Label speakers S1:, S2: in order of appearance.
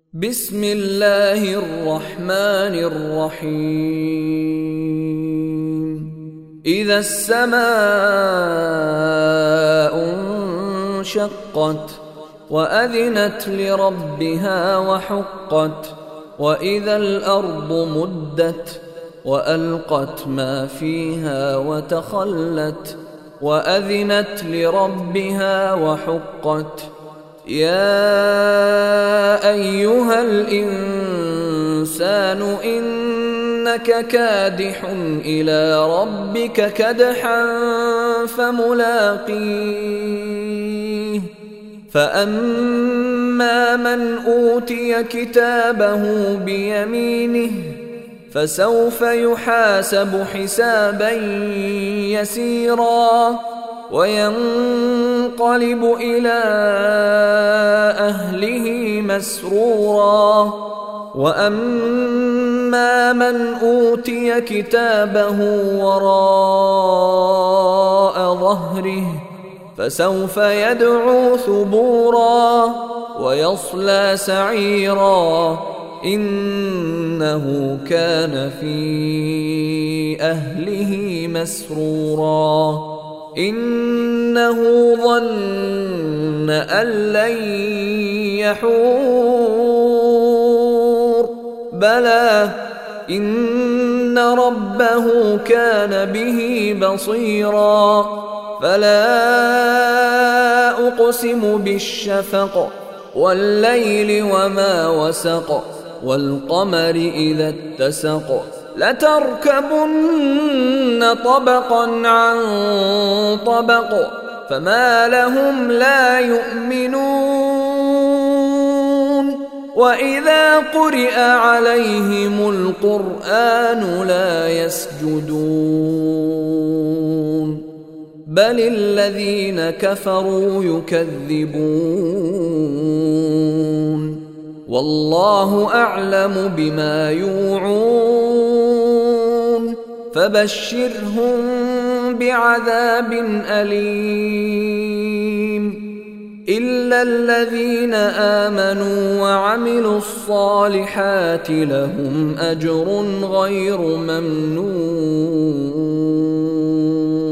S1: بسم الله الرحمن الرحيم إذا السماء انشقت وأذنت لربها وحقت وإذا الأرض مدت وألقت ما فيها وتخلت وأذنت لربها وحقت يا أيها الإنسان إنك كادح إلى ربك كدحا فملاقيه فأما من أوتي كتابه بيمينه فسوف يحاسب حسابا يسيرا وينقلب إلى أهله مسرورا وأما من أوتي كتابه وراء ظهره فسوف يدعو ثبورا ويصلى سعيرا إنه كان في أهله مسرورا إنه ظن أن لن يحور بلى إن ربه كان به بصيرا فلا أقسم بالشفق والليل وما وسق والقمر إذا اتسق لتركبن طبقا عن طبق فما لهم لا يؤمنون وإذا قرئ عليهم القرآن لا يسجدون بل الذين كفروا يكذبون والله أعلم بما يوعون فبشرهم بعذاب أليم إلا الذين آمنوا وعملوا الصالحات لهم أجر غير ممنون.